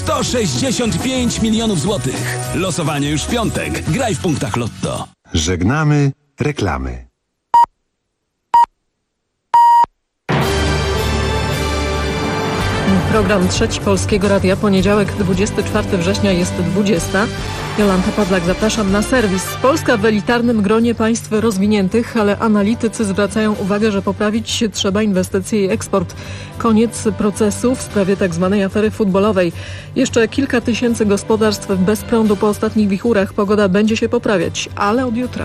165 milionów złotych. Losowanie już w piątek. Graj w punktach Lotto. Żegnamy reklamy. Program Trzeci Polskiego Radia, poniedziałek 24 września jest 20. Jolanta Pawlak, zapraszam na serwis. Polska w elitarnym gronie państw rozwiniętych, ale analitycy zwracają uwagę, że poprawić się trzeba inwestycje i eksport. Koniec procesu w sprawie tzw. afery futbolowej. Jeszcze kilka tysięcy gospodarstw bez prądu po ostatnich wichurach. Pogoda będzie się poprawiać, ale od jutra.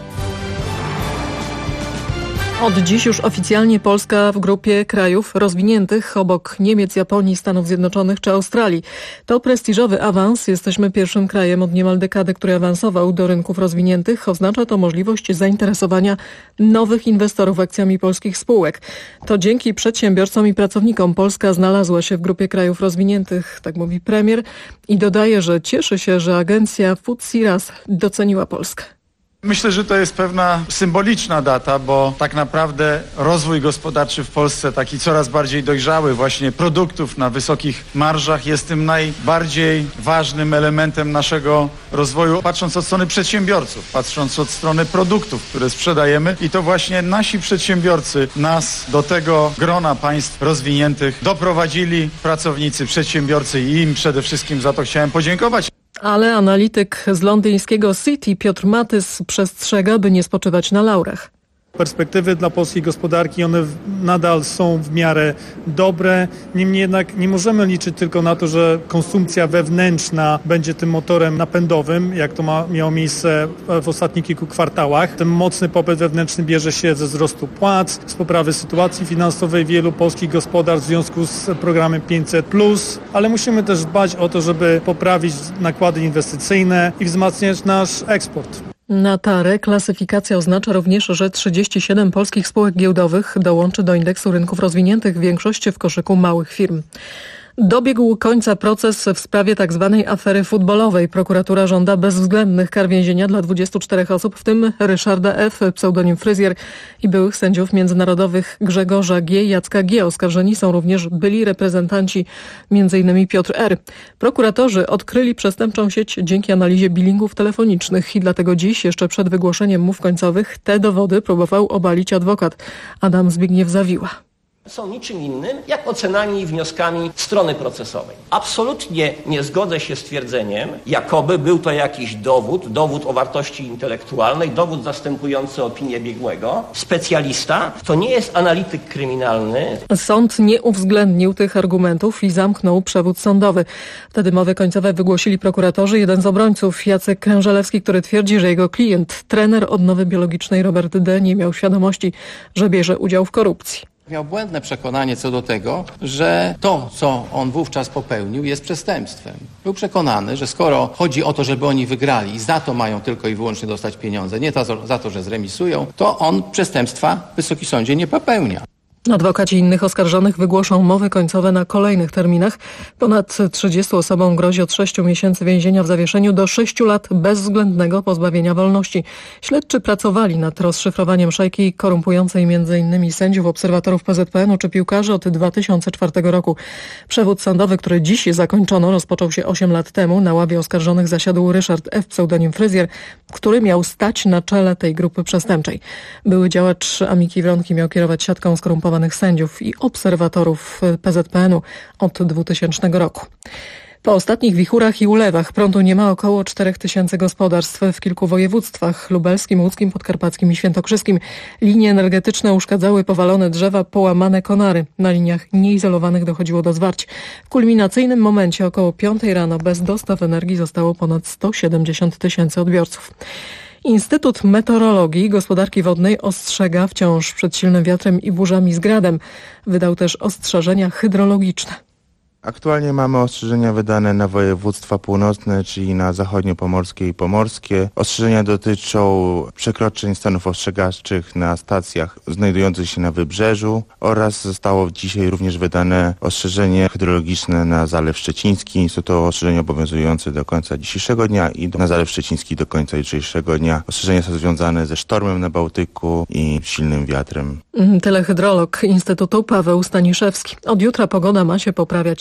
Od dziś już oficjalnie Polska w grupie krajów rozwiniętych obok Niemiec, Japonii, Stanów Zjednoczonych czy Australii. To prestiżowy awans. Jesteśmy pierwszym krajem od niemal dekady, który awansował do rynków rozwiniętych. Oznacza to możliwość zainteresowania nowych inwestorów akcjami polskich spółek. To dzięki przedsiębiorcom i pracownikom Polska znalazła się w grupie krajów rozwiniętych, tak mówi premier i dodaje, że cieszy się, że agencja FTSE doceniła Polskę. Myślę, że to jest pewna symboliczna data, bo tak naprawdę rozwój gospodarczy w Polsce, taki coraz bardziej dojrzały właśnie produktów na wysokich marżach, jest tym najbardziej ważnym elementem naszego rozwoju, patrząc od strony przedsiębiorców, patrząc od strony produktów, które sprzedajemy, i to właśnie nasi przedsiębiorcy nas do tego grona państw rozwiniętych doprowadzili, pracownicy, przedsiębiorcy, i im przede wszystkim za to chciałem podziękować. Ale analityk z londyńskiego Citi Piotr Matys przestrzega, by nie spoczywać na laurach. Perspektywy dla polskiej gospodarki, one nadal są w miarę dobre. Niemniej jednak nie możemy liczyć tylko na to, że konsumpcja wewnętrzna będzie tym motorem napędowym, jak to miało miejsce w ostatnich kilku kwartałach. Ten mocny popyt wewnętrzny bierze się ze wzrostu płac, z poprawy sytuacji finansowej wielu polskich gospodarstw w związku z programem 500+, ale musimy też dbać o to, żeby poprawić nakłady inwestycyjne i wzmacniać nasz eksport. Na ta reklasyfikacja oznacza również, że 37 polskich spółek giełdowych dołączy do indeksu rynków rozwiniętych, większość w koszyku małych firm. Dobiegł końca proces w sprawie tzw. afery futbolowej. Prokuratura żąda bezwzględnych kar więzienia dla 24 osób, w tym Ryszarda F., pseudonim Fryzjer, i byłych sędziów międzynarodowych Grzegorza G., Jacka G. Oskarżeni są również byli reprezentanci, m.in. Piotr R. Prokuratorzy odkryli przestępczą sieć dzięki analizie billingów telefonicznych i dlatego dziś, jeszcze przed wygłoszeniem mów końcowych, te dowody próbował obalić adwokat Adam Zbigniew Zawiła. Są niczym innym jak ocenami i wnioskami strony procesowej. Absolutnie nie zgodzę się z twierdzeniem, jakoby był to jakiś dowód o wartości intelektualnej, dowód zastępujący opinię biegłego. Specjalista to nie jest analityk kryminalny. Sąd nie uwzględnił tych argumentów i zamknął przewód sądowy. Wtedy mowy końcowe wygłosili prokuratorzy. Jeden z obrońców, Jacek Krężelewski, który twierdzi, że jego klient, trener odnowy biologicznej Robert D., nie miał świadomości, że bierze udział w korupcji. Miał błędne przekonanie co do tego, że to, co on wówczas popełnił, jest przestępstwem. Był przekonany, że skoro chodzi o to, żeby oni wygrali i za to mają tylko i wyłącznie dostać pieniądze, nie za to, że zremisują, to on przestępstwa w Wysokim Sądzie nie popełnia. Adwokaci innych oskarżonych wygłoszą mowy końcowe na kolejnych terminach. Ponad 30 osobom grozi od 6 miesięcy więzienia w zawieszeniu do 6 lat bezwzględnego pozbawienia wolności. Śledczy pracowali nad rozszyfrowaniem szajki korumpującej m.in. sędziów, obserwatorów PZPN-u czy piłkarzy od 2004 roku. Przewód sądowy, który dziś zakończono, rozpoczął się 8 lat temu. Na ławie oskarżonych zasiadł Ryszard F., pseudonim Fryzjer, który miał stać na czele tej grupy przestępczej. Były działacz Amiki Wronki miał kierować siatką skorumpowanych sędziów i obserwatorów PZPN-u od 2000 roku. Po ostatnich wichurach i ulewach prądu nie ma około 4000 gospodarstw w kilku województwach: lubelskim, łódzkim, podkarpackim i świętokrzyskim. Linie energetyczne uszkadzały powalone drzewa, połamane konary. Na liniach nieizolowanych dochodziło do zwarć. W kulminacyjnym momencie około 5 rano bez dostaw energii zostało ponad 170 tysięcy odbiorców. Instytut Meteorologii i Gospodarki Wodnej ostrzega wciąż przed silnym wiatrem i burzami z gradem. Wydał też ostrzeżenia hydrologiczne. Aktualnie mamy ostrzeżenia wydane na województwa północne, czyli na zachodniopomorskie i pomorskie. Ostrzeżenia dotyczą przekroczeń stanów ostrzegawczych na stacjach znajdujących się na wybrzeżu oraz zostało dzisiaj również wydane ostrzeżenie hydrologiczne na Zalew Szczeciński. Są to ostrzeżenia obowiązujące do końca dzisiejszego dnia i na Zalew Szczeciński do końca jutrzejszego dnia. Ostrzeżenia są związane ze sztormem na Bałtyku i silnym wiatrem. Telehydrolog Instytutu Paweł Staniszewski. Od jutra pogoda ma się poprawiać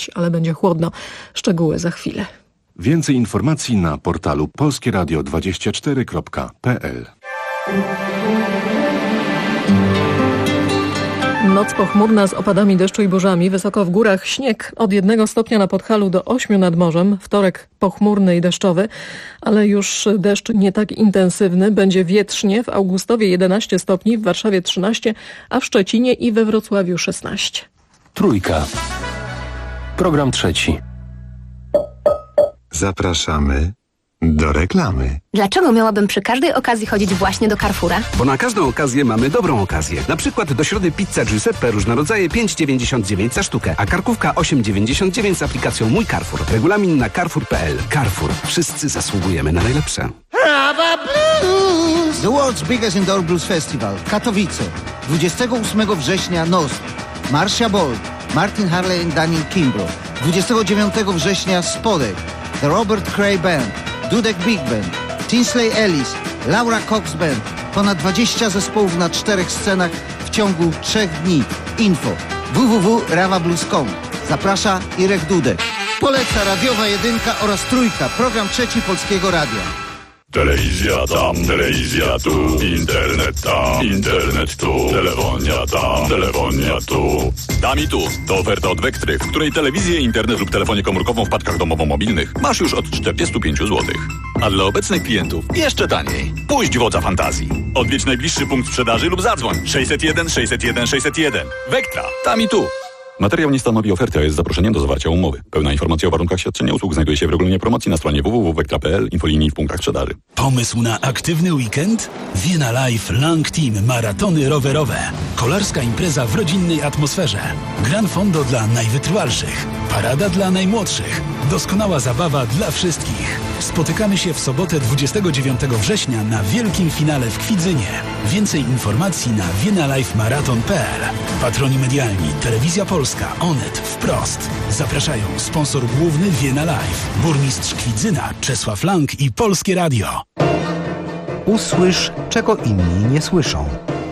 dziś, ale będzie chłodno. Szczegóły za chwilę. Więcej informacji na portalu polskieradio24.pl. Noc pochmurna z opadami deszczu i burzami. Wysoko w górach śnieg od 1 stopnia na Podhalu do 8 nad morzem. Wtorek pochmurny i deszczowy, ale już deszcz nie tak intensywny. Będzie wietrznie. W Augustowie 11 stopni, w Warszawie 13, a w Szczecinie i we Wrocławiu 16. Trójka. Program trzeci. Zapraszamy do reklamy. Dlaczego miałabym przy każdej okazji chodzić właśnie do Carrefoura? Bo na każdą okazję mamy dobrą okazję. Na przykład do środy pizza Giuseppe różne rodzaje 5,99 za sztukę, a karkówka 8,99 z aplikacją Mój Carrefour. Regulamin na carrefour.pl. Carrefour. Wszyscy zasługujemy na najlepsze. The World's Biggest Indoor Blues Festival. Katowice. 28 września Nost. Marcia Bold. Martin Harley i Daniel Kimbrough. 29 września Spodek. The Robert Cray Band. Dudek Big Band. Tinsley Ellis. Laura Cox Band. Ponad 20 zespołów na 4 scenach w ciągu 3 dni. Info www.rawablues.com. Zaprasza Irek Dudek. Poleca radiowa jedynka oraz trójka. Program trzeci Polskiego Radia. Telewizja tam, telewizja tu, internet tam, internet tu, telefonia tam, telefonia tu. Tam i tu to oferta od Wektry, w której telewizję, internet lub telefonię komórkową w paczkach domowo-mobilnych masz już od 45 zł. A dla obecnych klientów jeszcze taniej. Puść wodza fantazji. Odwiedź najbliższy punkt sprzedaży lub zadzwoń 601 601 601. Wektra, tam i tu. Materiał nie stanowi oferty, a jest zaproszeniem do zawarcia umowy. Pełna informacja o warunkach świadczenia usług znajduje się w regulaminie promocji na stronie www.wektra.pl, infolinii w punktach sprzedaży. Pomysł na aktywny weekend? Vienna Life Long Team Maratony rowerowe. Kolarska impreza w rodzinnej atmosferze. Gran fondo dla najwytrwalszych. Parada dla najmłodszych. Doskonała zabawa dla wszystkich. Spotykamy się w sobotę 29 września na wielkim finale w Kwidzynie. Więcej informacji na viennalifemarathon.pl. Patroni medialni Telewizja Polska, Onet, Wprost. Zapraszają sponsor główny Vienna Life, burmistrz Kwidzyna Czesław Lang i Polskie Radio. Usłysz, czego inni nie słyszą.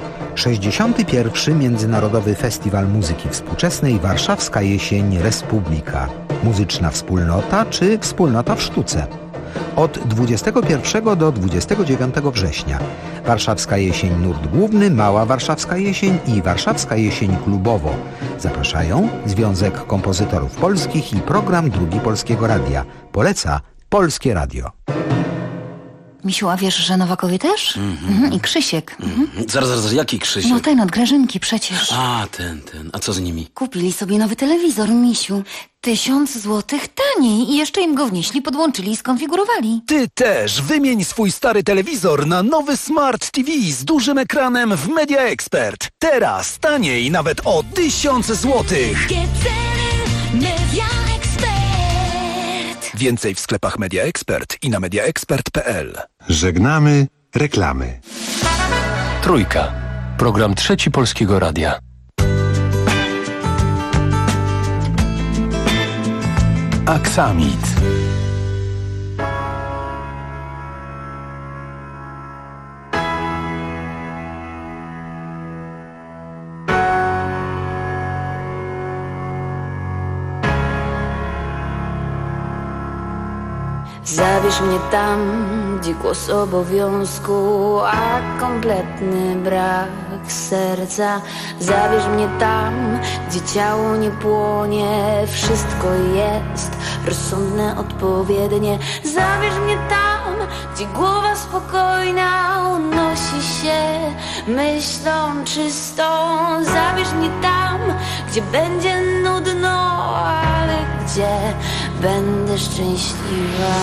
61. Międzynarodowy Festiwal Muzyki Współczesnej Warszawska Jesień Republika. Muzyczna wspólnota czy wspólnota w sztuce. Od 21 do 29 września. Warszawska Jesień Nurt Główny, Mała Warszawska Jesień i Warszawska Jesień Klubowo. Zapraszają Związek Kompozytorów Polskich i Program Drugi Polskiego Radia. Poleca Polskie Radio. Misiu, a wiesz, że Nowakowie też? I Krzysiek. Zaraz, jaki Krzysiek? No ten od Grażynki przecież. A, ten. A co z nimi? Kupili sobie nowy telewizor, Misiu. 1000 złotych taniej i jeszcze im go wnieśli, podłączyli i skonfigurowali. Ty też wymień swój stary telewizor na nowy Smart TV z dużym ekranem w Media Expert. Teraz taniej nawet o 1000 złotych. Media Expert. Więcej w sklepach Media Expert i na mediaexpert.pl. Żegnamy reklamy. Trójka. Program trzeci Polskiego Radia. Aksamit. Zabierz mnie tam, gdzie głos obowiązku, a kompletny brak serca. Zabierz mnie tam, gdzie ciało nie płonie, wszystko jest rozsądne, odpowiednie. Zabierz mnie tam, gdzie głowa spokojna unosi się myślą czystą. Zabierz mnie tam, gdzie będzie nudno, ale gdzie będę szczęśliwa.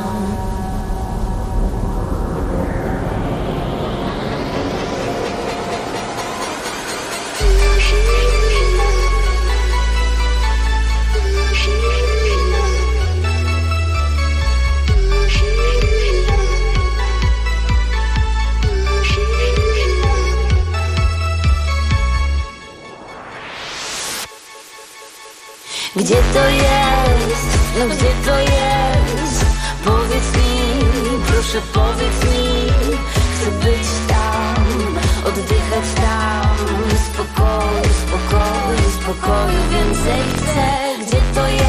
Gdzie to jest? No gdzie to jest? Powiedz mi, proszę powiedz mi. Chcę być tam, oddychać tam. Spokoju, spokoju, spokoju więcej chcę. Gdzie to jest?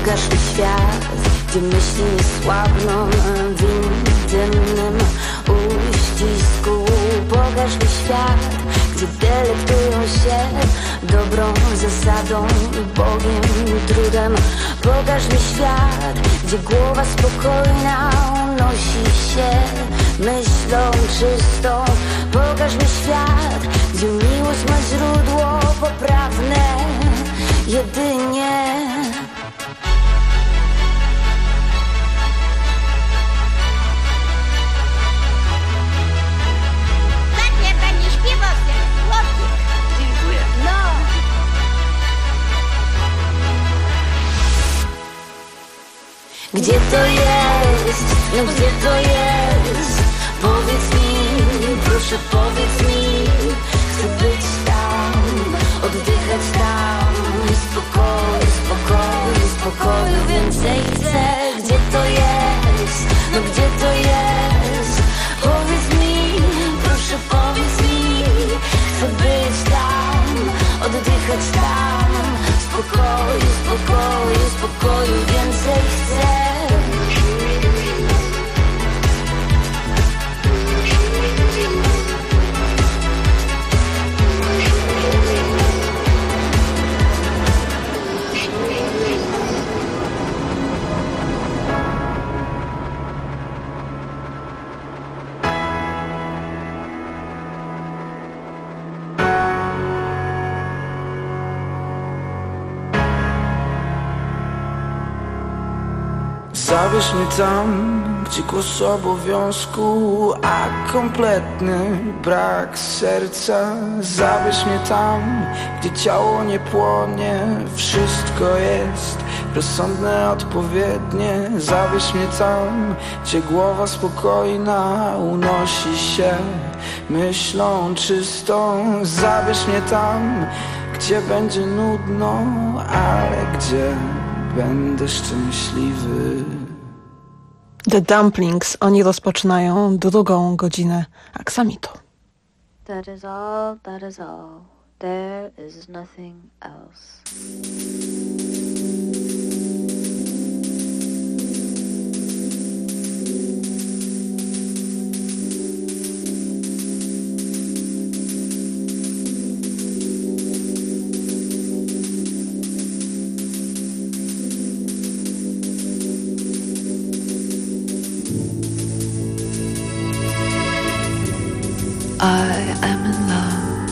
Pokaż mi świat, gdzie myśli nie słabną w intymnym uścisku. Pokaż mi świat, gdzie delektują się dobrą zasadą i Bogiem i trudem. Pokaż mi świat, gdzie głowa spokojna unosi się myślą czystą. Pokaż mi świat, gdzie miłość ma źródło poprawne jedynie. Gdzie to jest? No gdzie to jest? Powiedz mi, proszę powiedz mi. Chcę być tam, oddychać tam. I spokoju, spokoju, spokoju więcej chcę. Gdzie to jest? No gdzie to jest? Powiedz mi, proszę powiedz mi. Chcę być tam, oddychać tam. Spokoju, spokoju, spokoju więcej chcę. Zabierz mnie tam, gdzie głos obowiązku, a kompletny brak serca. Zabierz mnie tam, gdzie ciało nie płonie, wszystko jest rozsądne, odpowiednie. Zabierz mnie tam, gdzie głowa spokojna unosi się myślą czystą. Zabierz mnie tam, gdzie będzie nudno, ale gdzie będę szczęśliwy. The Dumplings, oni rozpoczynają drugą godzinę aksamitu. That is all, that is all. There is nothing else. I am in love.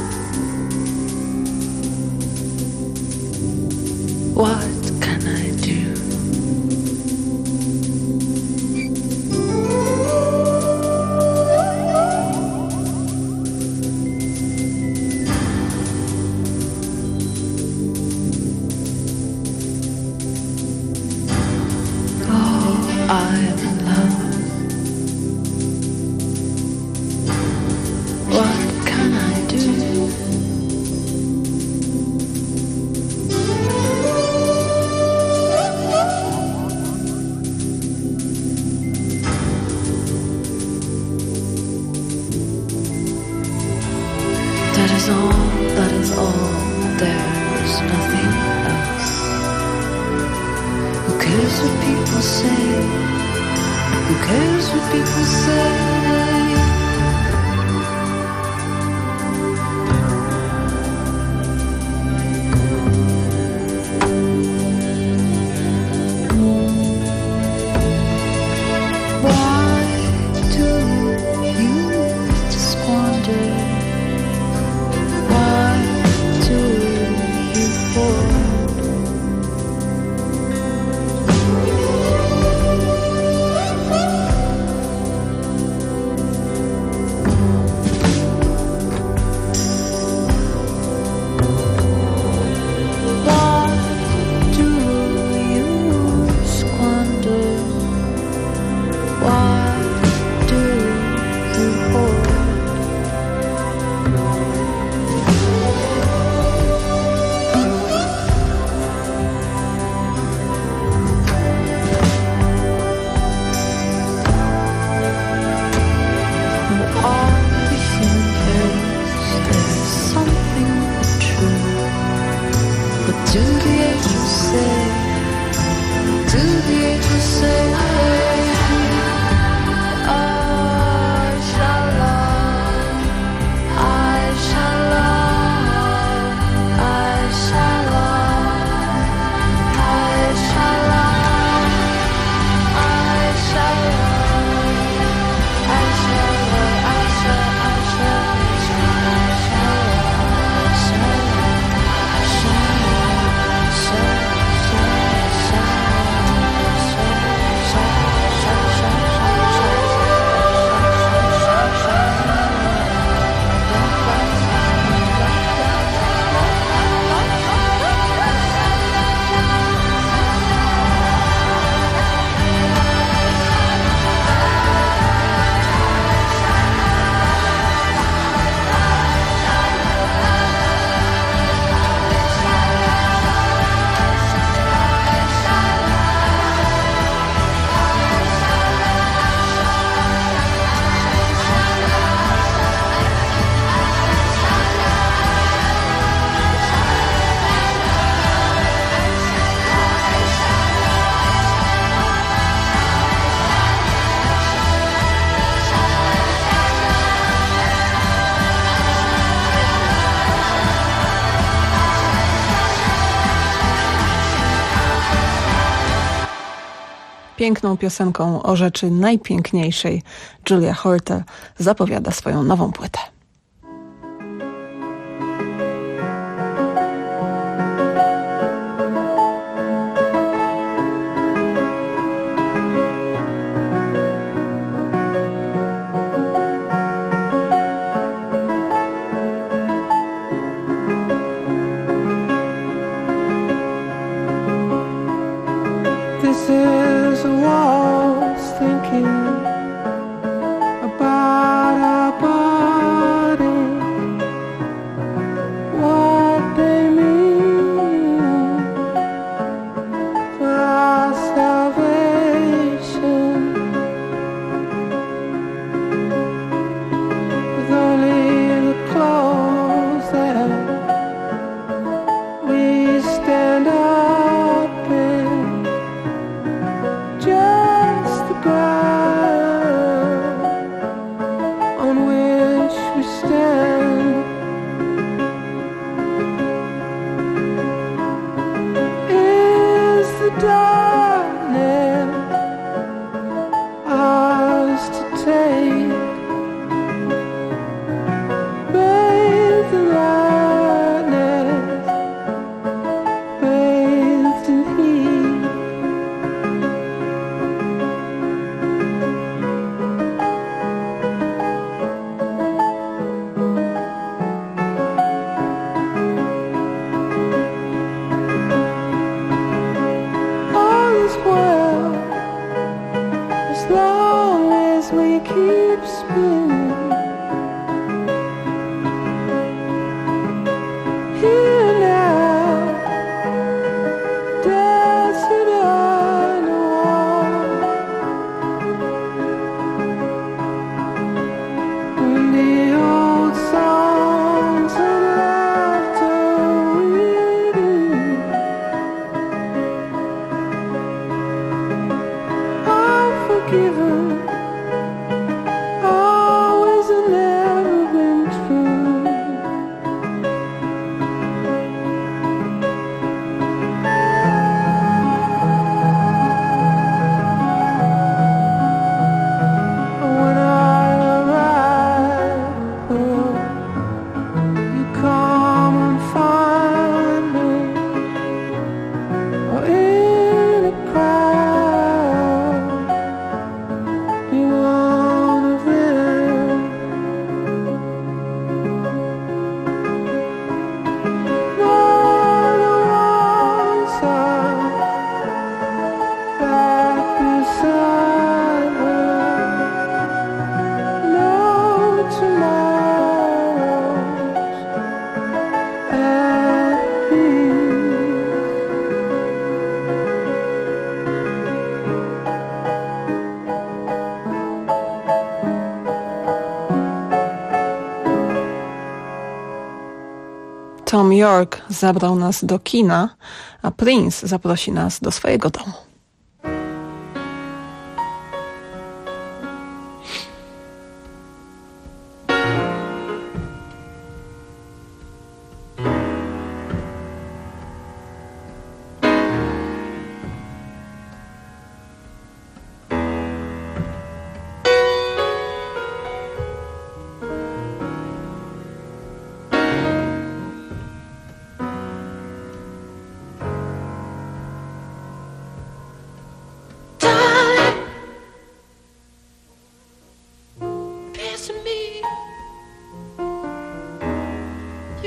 What can I do? Oh, I am in love. What can I do? That is all, that is all. There is nothing else. Who cares what people say? Who cares what people say? the angels say, I shall love, I shall love, I shall love, I shall love, I shall love, I shall love, I Piękną piosenką o rzeczy najpiękniejszej Julia Holter zapowiada swoją nową płytę. This is a waltz thinking about our body, what they mean for our salvation. With only the clothes that we stand up in, just the ground on which we stand. Is the darkness ours to take? Bathed in lightness, bathed in heat. All is well as long as we keep spinning. Here now, dancing on the wall. When the old songs and laughter reading, I'm forgiven. Always and never been true. When I arrive, you come and find me, or in a crowd, be one of them. Not the ones are back beside her. No tomorrows at peace. Tom York zabrał nas do kina, a Prince zaprosi nas do swojego domu.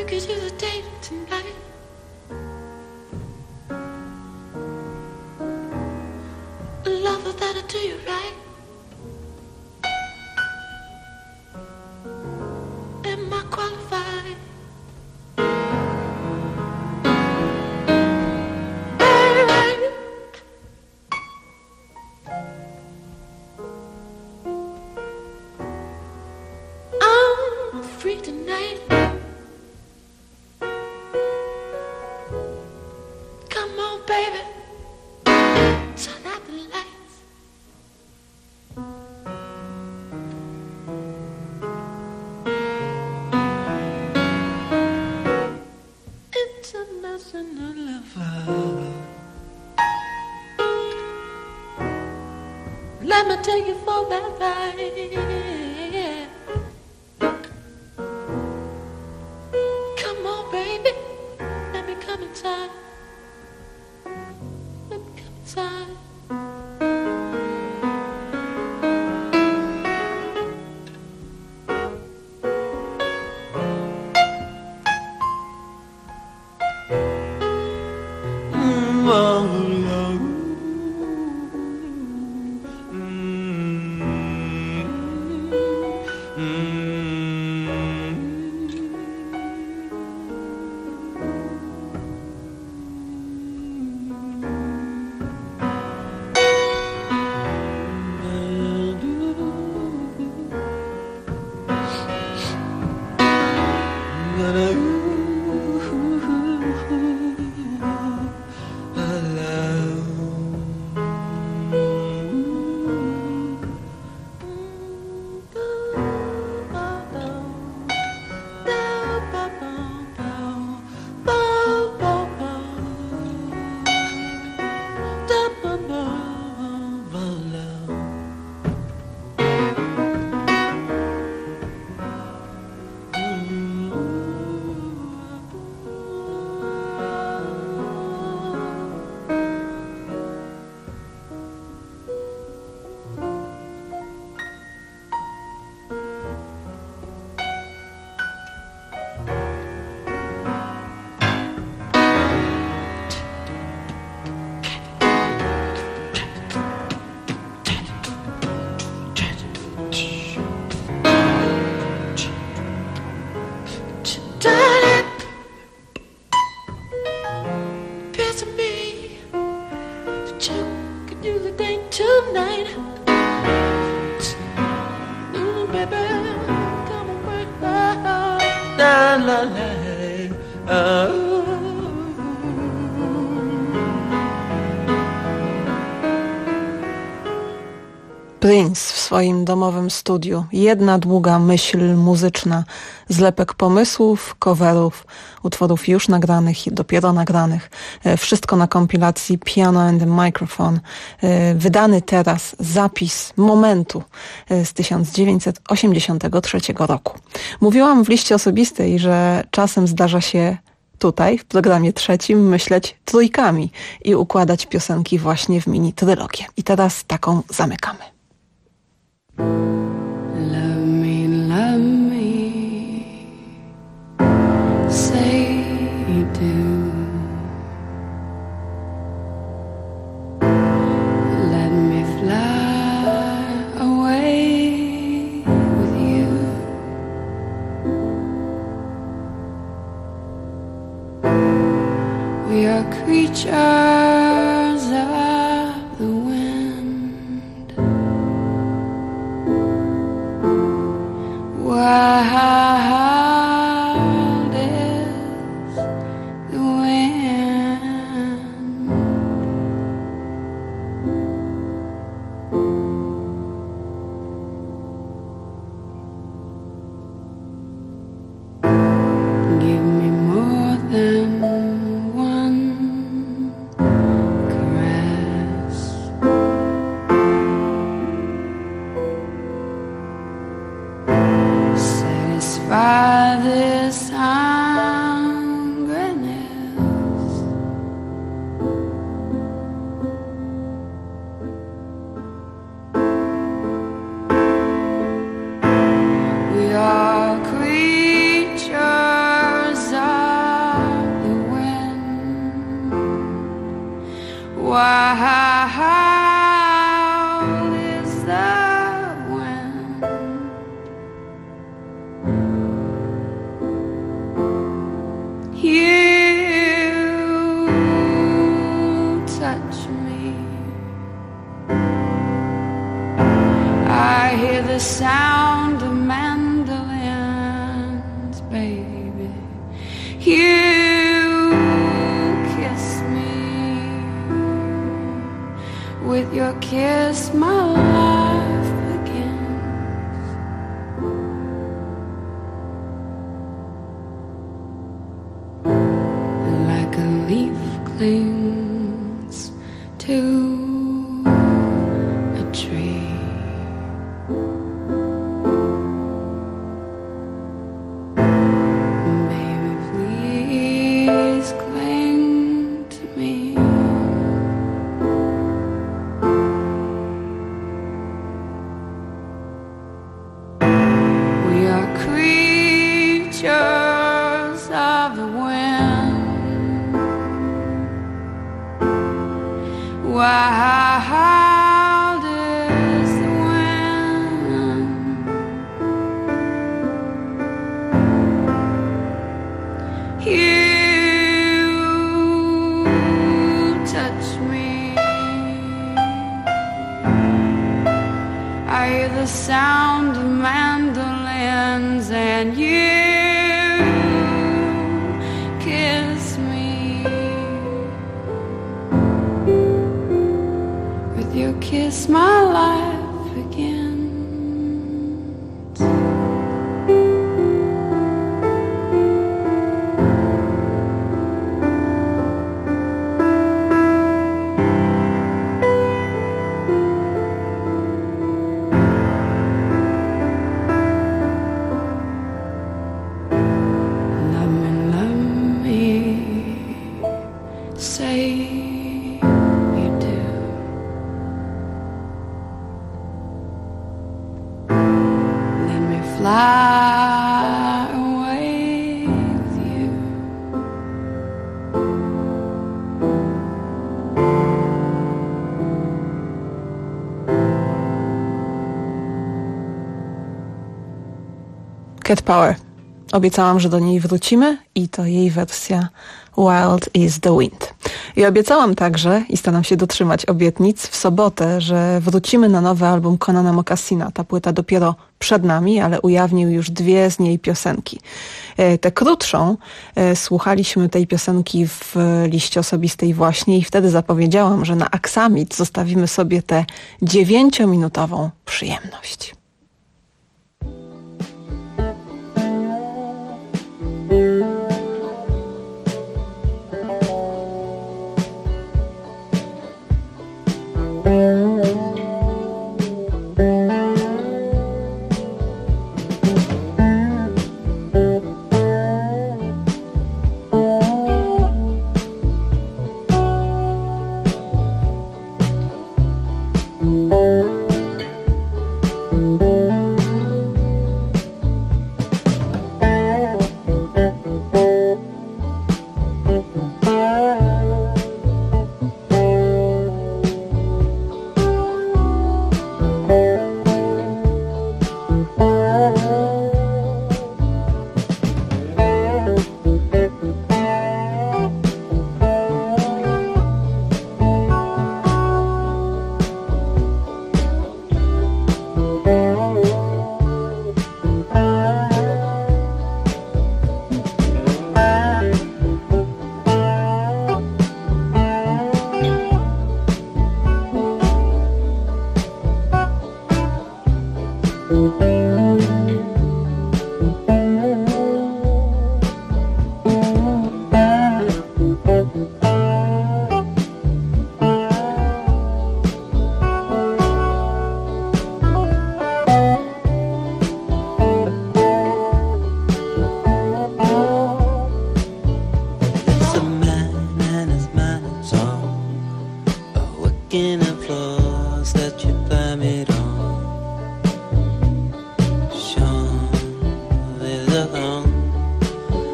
could use a date tonight. A lover that'll do you right. Am I qualified? I'm free tonight. Come on, baby. Turn out the lights. International lover. Let me take you for that ride. Come on, baby. Let me come inside. Let me come inside. Prince w swoim domowym studiu. Jedna długa myśl muzyczna, zlepek pomysłów, coverów, utworów już nagranych i dopiero nagranych. Wszystko na kompilacji Piano and the Microphone. Wydany teraz zapis momentu z 1983 roku. Mówiłam w liście osobistej, że czasem zdarza się tutaj, w programie trzecim, myśleć trójkami i układać piosenki właśnie w mini trylogię. I teraz taką zamykamy. Love me, say you do. Let me fly away with you. We are creatures of the wind. Wild is the wind. You touch me. I hear the sound of mandolins, baby. You kiss me. With your kiss, my life begins. Like a leaf clings to a tree. Baby, please cling to me. We are creatures of the wind. Wild is the wind. You touch me. I hear the sound of mandolins and you kiss me. With your kiss, my life begins. Love me, say you do. Let me fly away with you. Cat Power. Obiecałam, że do niej wrócimy i to jej wersja Wild is the Wind. I obiecałam także, i staram się dotrzymać obietnic, w sobotę, że wrócimy na nowy album Conana Mocassina. Ta płyta dopiero przed nami, ale ujawnił już 2 z niej piosenki. Tę krótszą słuchaliśmy tej piosenki w liście osobistej właśnie i wtedy zapowiedziałam, że na Aksamit zostawimy sobie tę 9-minutową przyjemność.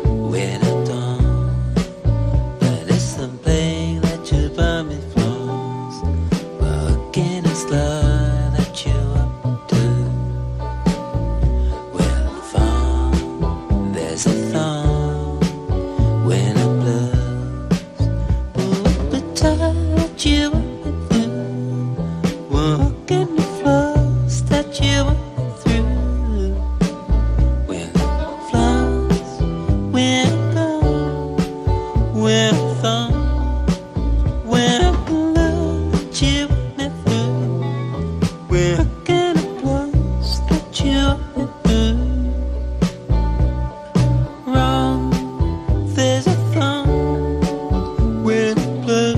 But it's the plane that you buy me from. can you floss that you went through? When flowers went gone, when thought, when love that you went through, when can it was that you went through? Wrong, there's a thought when it blew.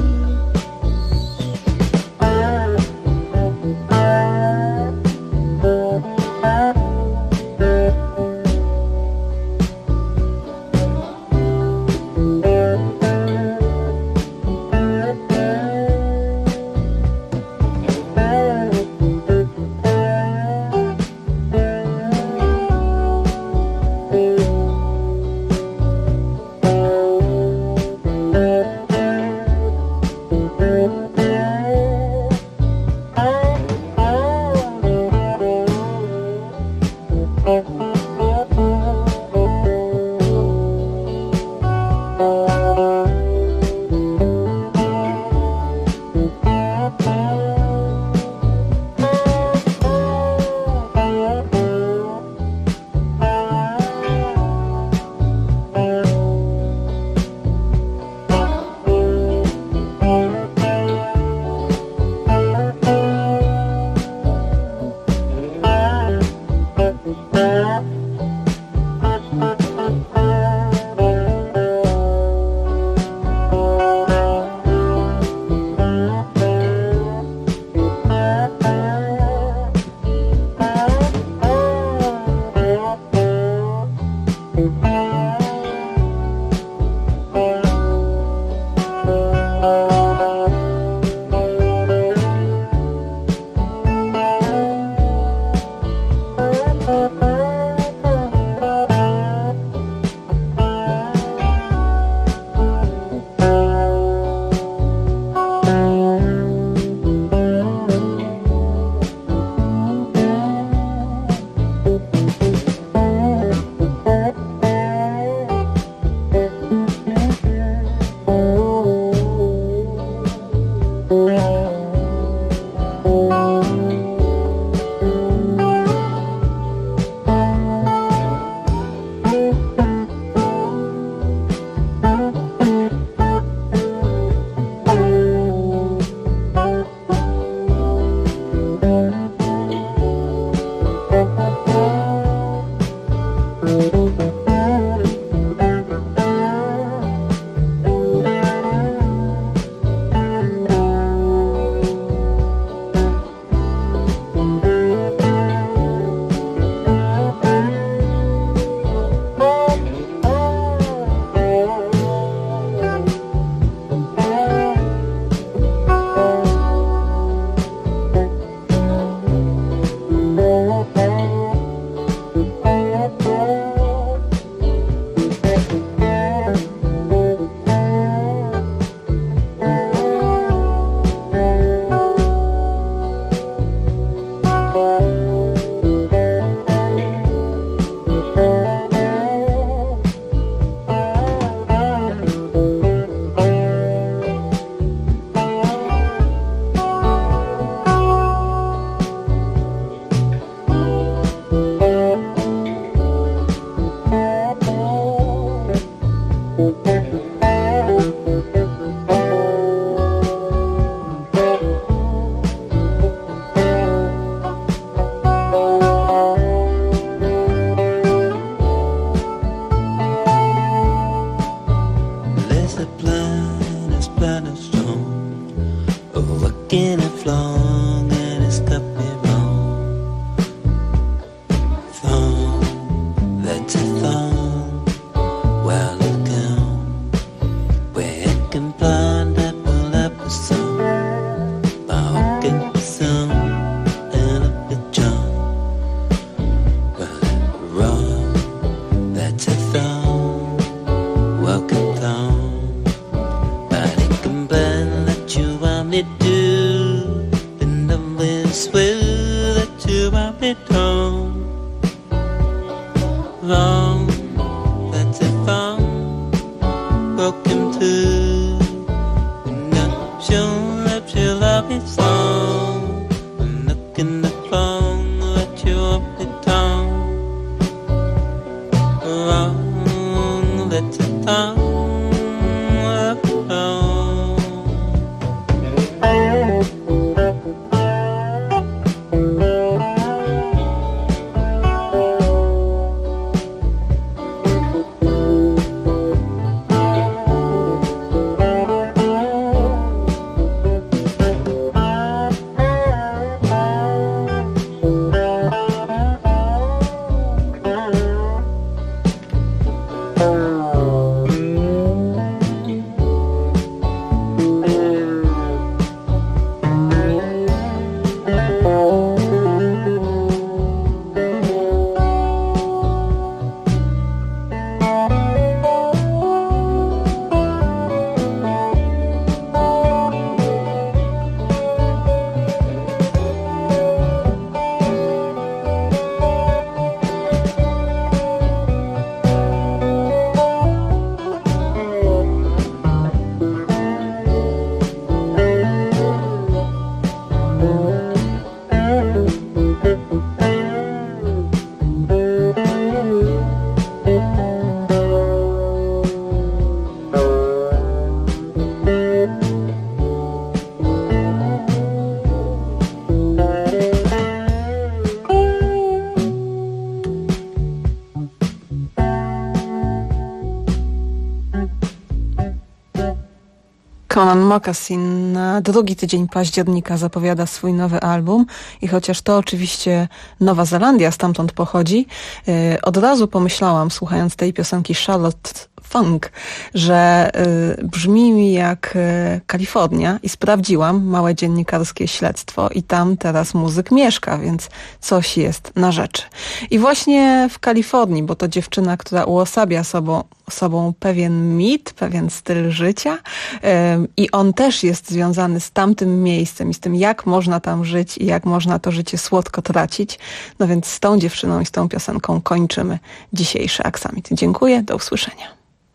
Conan Moccasin na drugi tydzień października zapowiada swój nowy album i chociaż to oczywiście Nowa Zelandia stamtąd pochodzi, od razu pomyślałam, słuchając tej piosenki Charlotte Funk, że brzmi mi jak Kalifornia i sprawdziłam małe dziennikarskie śledztwo i tam teraz muzyk mieszka, więc coś jest na rzeczy. I właśnie w Kalifornii, bo to dziewczyna, która uosabia sobą pewien mit, pewien styl życia i on też jest związany z tamtym miejscem i z tym, jak można tam żyć i jak można to życie słodko tracić. No więc z tą dziewczyną i z tą piosenką kończymy dzisiejszy Aksamit. Dziękuję, do usłyszenia.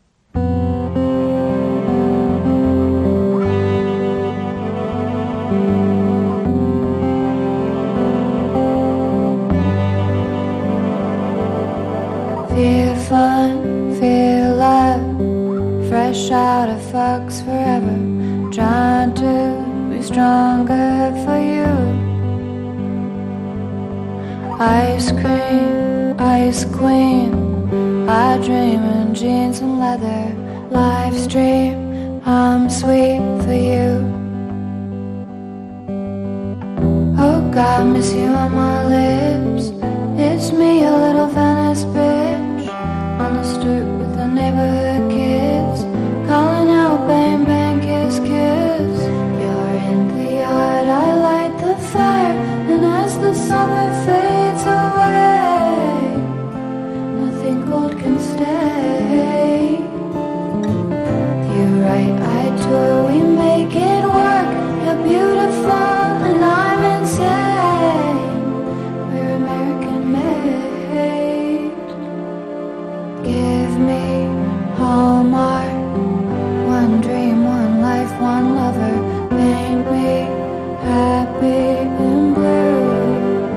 Feel fun, feel love, fresh out of Fox forever, trying to be stronger for you. Ice cream, ice queen, I dream in jeans and leather, live stream, I'm sweet for you. Oh God, miss you on my lips, it's me, a little Venice bitch, on the stoop with the neighborhood kids, calling out bang bang kiss kiss. You're in the yard, I light the fire, and as the summer fades away, nothing cold can stay. You're right, I tour, we make it work. You're beautiful and I'm insane. We're American made. Give me Hallmark, one dream, one life, one lover. Paint me happy and blue.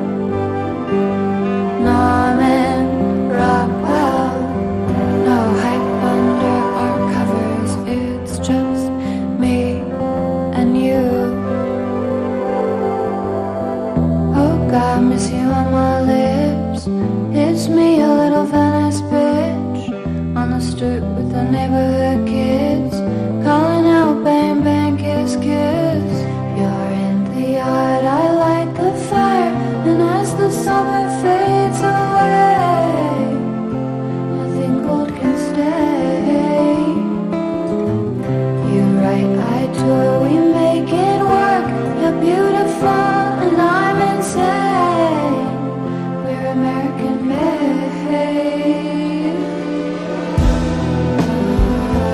Norman Rockwell, no hype under our covers. It's just me and you. Oh God, miss you on my lips. It's me, a little Venice bitch, on the stoop with the neighborhood kids, calling out bang bang kiss kiss. You're in the yard, I light the fire, and as the summer fades away, nothing cold can stay. You're right, I tour, we make it work. You're beautiful and I'm insane. We're American made.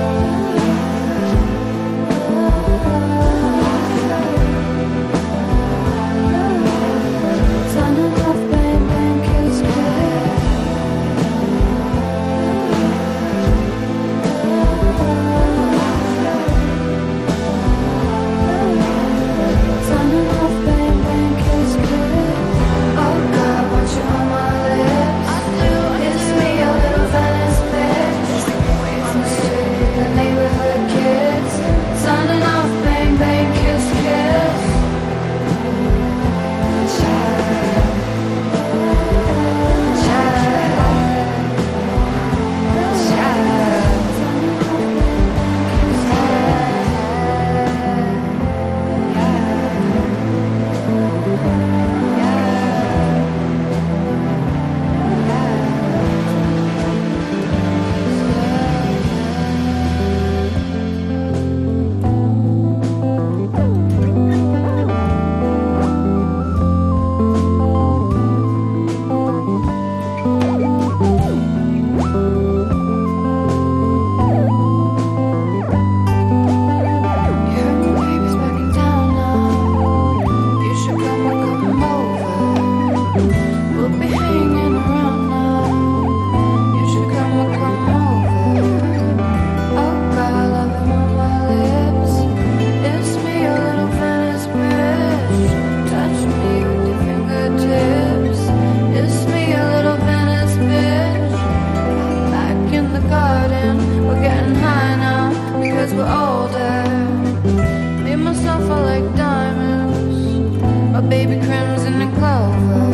a baby crimson and clover.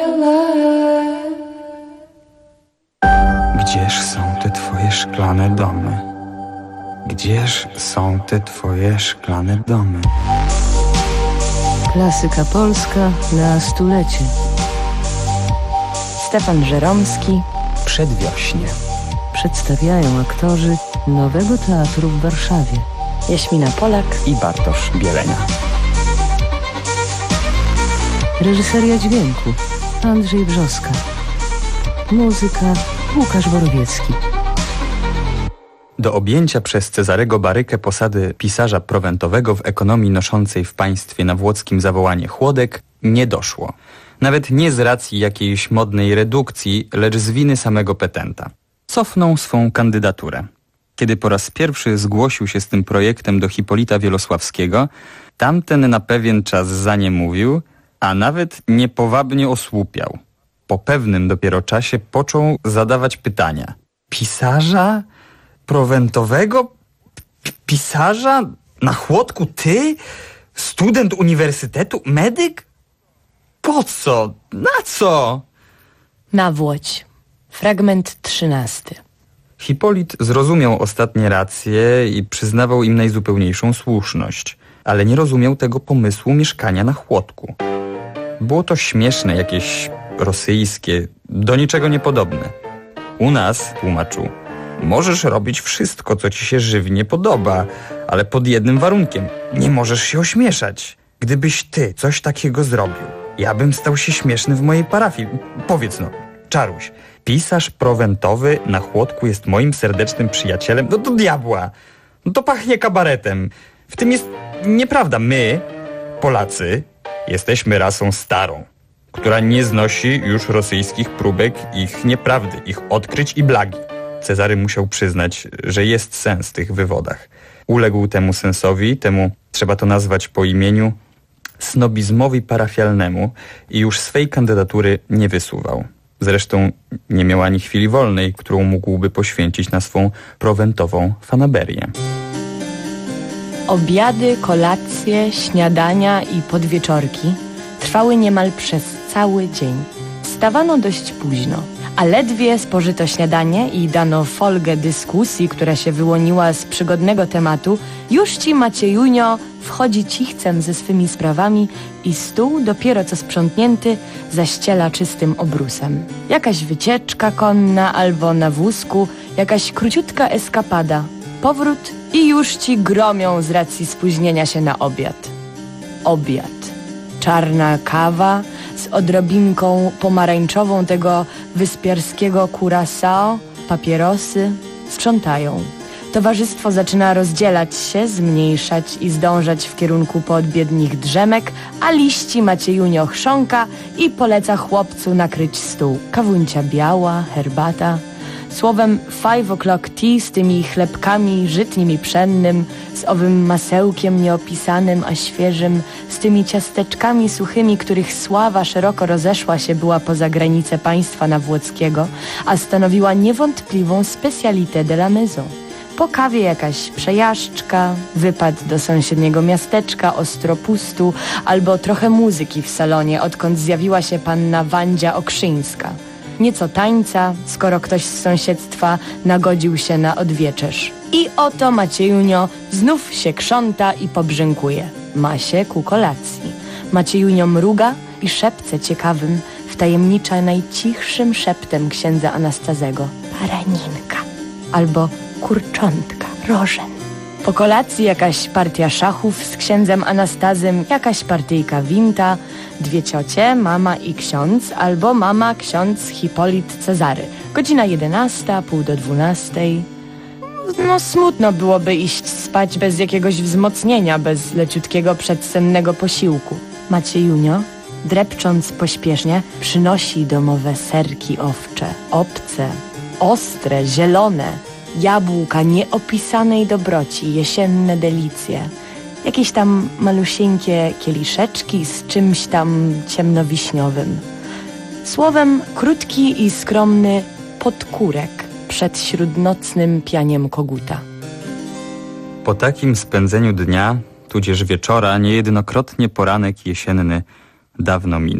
your love. Gdzież są te twoje szklane domy? Gdzież są te twoje szklane domy? Klasyka polska na stulecie. Stefan Żeromski. Przedwiośnie. Przedstawiają aktorzy Nowego Teatru w Warszawie. Jaśmina Polak i Bartosz Bielenia. Reżyseria dźwięku Andrzej Brzoska. Muzyka Łukasz Borowiecki. Do objęcia przez Cezarego Barykę posady pisarza prowentowego w ekonomii noszącej w państwie nawłockim zawołanie chłodek nie doszło. Nawet nie z racji jakiejś modnej redukcji, lecz z winy samego petenta. Cofnął swą kandydaturę. Kiedy po raz pierwszy zgłosił się z tym projektem do Hipolita Wielosławskiego, tamten na pewien czas zaniemówił, a nawet niepowabnie osłupiał. Po pewnym dopiero czasie począł zadawać pytania. Pisarza? Prowentowego? Pisarza? Na chłodku ty? Student uniwersytetu? Medyk? Po co? Na co? Nawłoć. Fragment 13. Hipolit zrozumiał ostatnie racje i przyznawał im najzupełniejszą słuszność, ale nie rozumiał tego pomysłu mieszkania na chłodku. Było to śmieszne, jakieś rosyjskie, do niczego niepodobne. U nas, tłumaczył, możesz robić wszystko, co ci się żywnie podoba, ale pod jednym warunkiem. Nie możesz się ośmieszać. Gdybyś ty coś takiego zrobił, ja bym stał się śmieszny w mojej parafii. Powiedz no, Czaruś, pisarz prowentowy na chłodku jest moim serdecznym przyjacielem? No do diabła! No to pachnie kabaretem. W tym jest nieprawda. My, Polacy, jesteśmy rasą starą, która nie znosi już rosyjskich próbek, ich nieprawdy, ich odkryć i blagi. Cezary musiał przyznać, że jest sens w tych wywodach. Uległ temu sensowi, temu, trzeba to nazwać po imieniu, snobizmowi parafialnemu i już swej kandydatury nie wysuwał. Zresztą nie miał ani chwili wolnej, którą mógłby poświęcić na swą prowentową fanaberię. Obiady, kolacje, śniadania i podwieczorki trwały niemal przez cały dzień. Wstawano dość późno, a ledwie spożyto śniadanie i dano folgę dyskusji, która się wyłoniła z przygodnego tematu, już ci Maciejunio wchodzi cichcem ze swymi sprawami i stół, dopiero co sprzątnięty, zaściela czystym obrusem. Jakaś wycieczka konna albo na wózku, jakaś króciutka eskapada, powrót i już ci gromią z racji spóźnienia się na obiad. Obiad. Czarna kawa z odrobinką pomarańczową tego wyspiarskiego curacao, papierosy, sprzątają. Towarzystwo zaczyna rozdzielać się, zmniejszać i zdążać w kierunku poodbiednich drzemek, a liści Maciejunio chrząka i poleca chłopcu nakryć stół. Kawuncia biała, herbata. Słowem 5 o'clock tea z tymi chlebkami żytnim i pszennym, z owym masełkiem nieopisanym, a świeżym, z tymi ciasteczkami suchymi, których sława szeroko rozeszła się była poza granice państwa nawłockiego, a stanowiła niewątpliwą specalité de la maison. Po kawie jakaś przejażdżka, wypad do sąsiedniego miasteczka, Ostropustu, albo trochę muzyki w salonie, odkąd zjawiła się panna Wandzia Okrzyńska. Nieco tańca, skoro ktoś z sąsiedztwa nagodził się na odwieczerz. I oto Maciejunio znów się krząta i pobrzękuje. Ma się ku kolacji. Maciejunio mruga i szepce ciekawym, wtajemnicza najcichszym szeptem księdza Anastazego. Baraninka. Albo kurczątka, rożen. Po kolacji jakaś partia szachów z księdzem Anastazem, jakaś partyjka winta, 2 ciocie, mama i ksiądz, albo mama, ksiądz, Hipolit, Cezary. Godzina 11, pół do 12. No smutno byłoby iść spać bez jakiegoś wzmocnienia, bez leciutkiego przedsennego posiłku. Maciejunio, drepcząc pośpiesznie, przynosi domowe serki owcze, obce, ostre, zielone, jabłka nieopisanej dobroci, jesienne delicje. Jakieś tam malusieńkie kieliszeczki z czymś tam ciemnowiśniowym. Słowem, krótki i skromny podkórek przed śródnocnym pianiem koguta. Po takim spędzeniu dnia, tudzież wieczora, niejednokrotnie poranek jesienny dawno minął.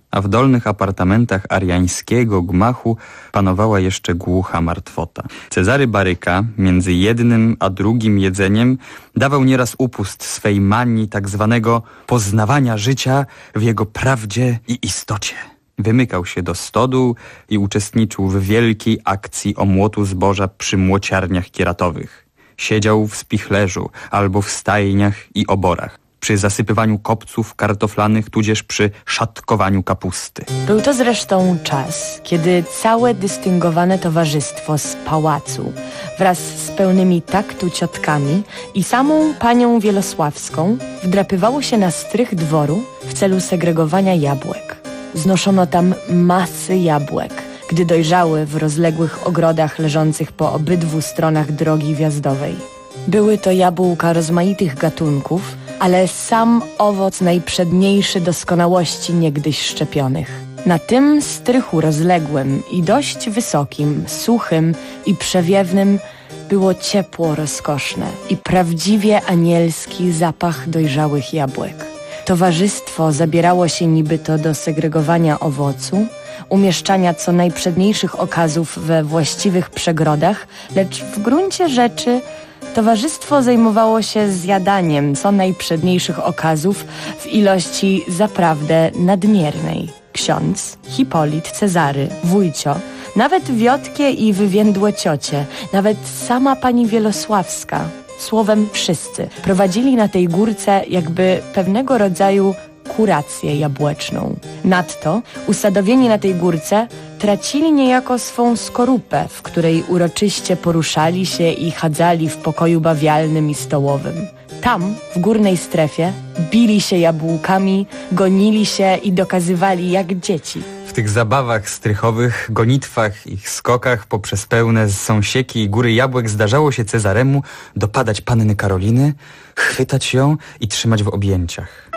a w dolnych apartamentach ariańskiego gmachu panowała jeszcze głucha martwota. Cezary Baryka między jednym a drugim jedzeniem dawał nieraz upust swej manii tak zwanego poznawania życia w jego prawdzie i istocie. Wymykał się do stodół i uczestniczył w wielkiej akcji omłotu zboża przy młociarniach kieratowych. Siedział w spichlerzu albo w stajniach i oborach, przy zasypywaniu kopców kartoflanych, tudzież przy szatkowaniu kapusty. Był to zresztą czas, kiedy całe dystyngowane towarzystwo z pałacu wraz z pełnymi taktu ciotkami i samą panią Wielosławską wdrapywało się na strych dworu w celu segregowania jabłek. Znoszono tam masy jabłek, gdy dojrzały w rozległych ogrodach leżących po obydwu stronach drogi wjazdowej. Były to jabłka rozmaitych gatunków, ale sam owoc najprzedniejszy doskonałości niegdyś szczepionych. Na tym strychu rozległym i dość wysokim, suchym i przewiewnym było ciepło rozkoszne i prawdziwie anielski zapach dojrzałych jabłek. Towarzystwo zabierało się niby to do segregowania owocu, umieszczania co najprzedniejszych okazów we właściwych przegrodach, lecz w gruncie rzeczy towarzystwo zajmowało się zjadaniem co najprzedniejszych okazów w ilości zaprawdę nadmiernej. Ksiądz, Hipolit, Cezary, wujcio, nawet wiotkie i wywiędłe ciocie, nawet sama pani Wielosławska, słowem wszyscy, prowadzili na tej górce jakby pewnego rodzaju kurację jabłeczną. Nadto usadowieni na tej górce tracili niejako swą skorupę, w której uroczyście poruszali się i chadzali w pokoju bawialnym i stołowym. Tam, w górnej strefie, bili się jabłkami, gonili się i dokazywali jak dzieci. W tych zabawach strychowych, gonitwach i skokach poprzez pełne sąsieki i góry jabłek zdarzało się Cezaremu dopadać panny Karoliny, chwytać ją i trzymać w objęciach.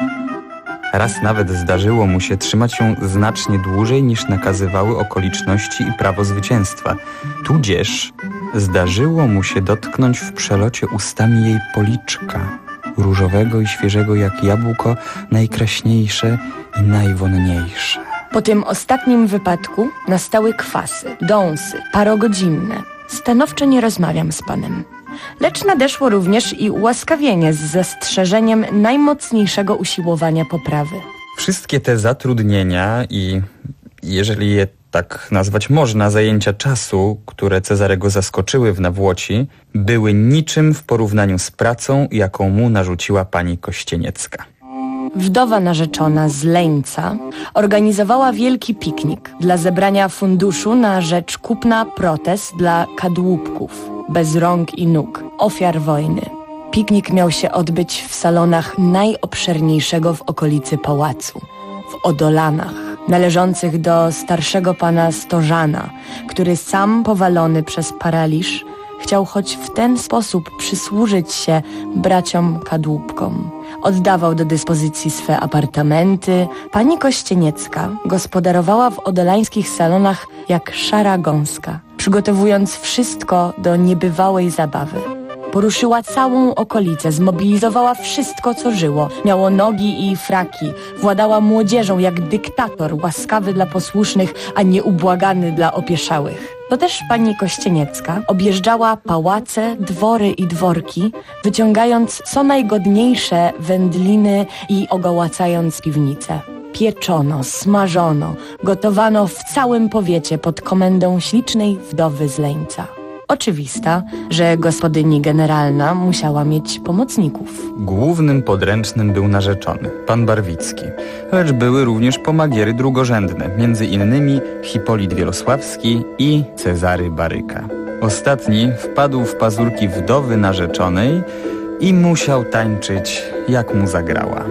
Raz nawet zdarzyło mu się trzymać ją znacznie dłużej niż nakazywały okoliczności i prawo zwycięstwa. Tudzież zdarzyło mu się dotknąć w przelocie ustami jej policzka, różowego i świeżego jak jabłko, najkraśniejsze i najwonniejsze. Po tym ostatnim wypadku nastały kwasy, dąsy, parogodzinne. Stanowczo nie rozmawiam z panem. Lecz nadeszło również i ułaskawienie z zastrzeżeniem najmocniejszego usiłowania poprawy. Wszystkie te zatrudnienia i, jeżeli je tak nazwać można, zajęcia czasu, które Cezarego zaskoczyły w Nawłoci, były niczym w porównaniu z pracą, jaką mu narzuciła pani Kościeniecka. Wdowa narzeczona z Leńca organizowała wielki piknik dla zebrania funduszu na rzecz kupna protez dla kadłubków, bez rąk i nóg, ofiar wojny. Piknik miał się odbyć w salonach najobszerniejszego w okolicy pałacu, w Odolanach, należących do starszego pana Stożana, który sam powalony przez paraliż chciał choć w ten sposób przysłużyć się braciom kadłubkom. Oddawał do dyspozycji swe apartamenty. Pani Kościeniecka gospodarowała w odolańskich salonach jak szara gąska, przygotowując wszystko do niebywałej zabawy. Poruszyła całą okolicę, zmobilizowała wszystko, co żyło. Miało nogi i fraki. Władała młodzieżą jak dyktator, łaskawy dla posłusznych, a nieubłagany dla opieszałych. To też pani Kościeniecka objeżdżała pałace, dwory i dworki, wyciągając co najgodniejsze wędliny i ogołacając piwnice. Pieczono, smażono, gotowano w całym powiecie pod komendą ślicznej wdowy z Leńca. Oczywista, że gospodyni generalna musiała mieć pomocników. Głównym podręcznym był narzeczony, pan Barwicki, lecz były również pomagiery drugorzędne, między innymi Hipolit Wielosławski i Cezary Baryka. Ostatni wpadł w pazurki wdowy narzeczonej i musiał tańczyć, jak mu zagrała.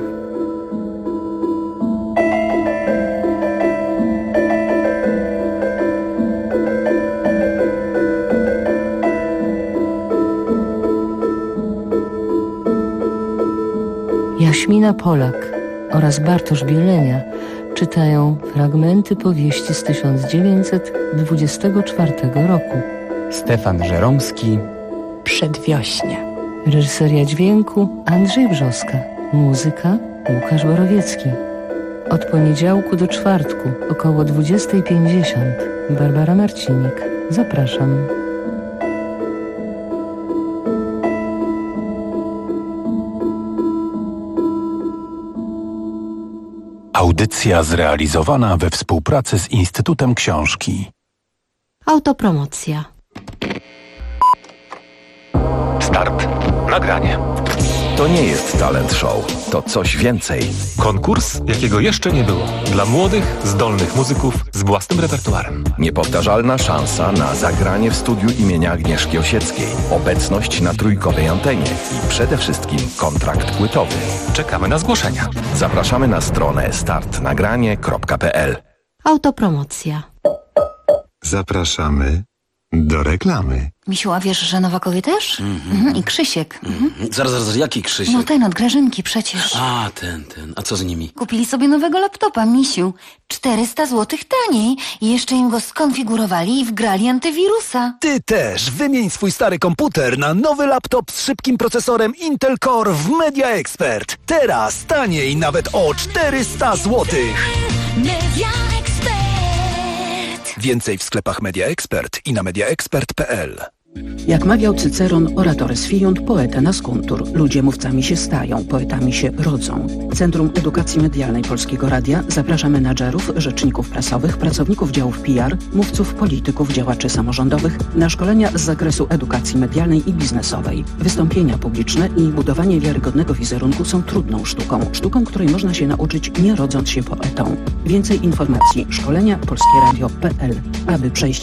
Jaśmina Polak oraz Bartosz Bielenia czytają fragmenty powieści z 1924 roku. Stefan Żeromski, Przedwiośnie. Reżyseria dźwięku Andrzej Brzoska. Muzyka Łukasz Borowiecki. Od poniedziałku do czwartku, około 20:50. Barbara Marcinik. Zapraszam. Audycja zrealizowana we współpracy z Instytutem Książki. Autopromocja. Start. Nagranie. To nie jest talent show, to coś więcej. Konkurs, jakiego jeszcze nie było. Dla młodych, zdolnych muzyków z własnym repertuarem. Niepowtarzalna szansa na zagranie w studiu imienia Agnieszki Osieckiej. Obecność na trójkowej antenie i przede wszystkim kontrakt płytowy. Czekamy na zgłoszenia. Zapraszamy na stronę startnagranie.pl. Autopromocja. Zapraszamy do reklamy. Misiu, a wiesz, że Nowakowie też? I Krzysiek. Zaraz, jaki Krzysiek? No ten od Grażynki przecież. A, ten. A co z nimi? Kupili sobie nowego laptopa, Misiu. 400 zł taniej. I jeszcze im go skonfigurowali i wgrali antywirusa. Ty też wymień swój stary komputer na nowy laptop z szybkim procesorem Intel Core w Media Expert. Teraz taniej nawet o 400 zł. Media Expert. Więcej w sklepach Media Expert i na mediaexpert.pl. Jak mawiał Cyceron, oratores fiunt, poeta nascuntur. Ludzie mówcami się stają, poetami się rodzą. Centrum Edukacji Medialnej Polskiego Radia zaprasza menadżerów, rzeczników prasowych, pracowników działów PR, mówców, polityków, działaczy samorządowych na szkolenia z zakresu edukacji medialnej i biznesowej. Wystąpienia publiczne i budowanie wiarygodnego wizerunku są trudną sztuką, której można się nauczyć nie rodząc się poetą. Więcej informacji szkolenia polskieradio.pl. Aby przejść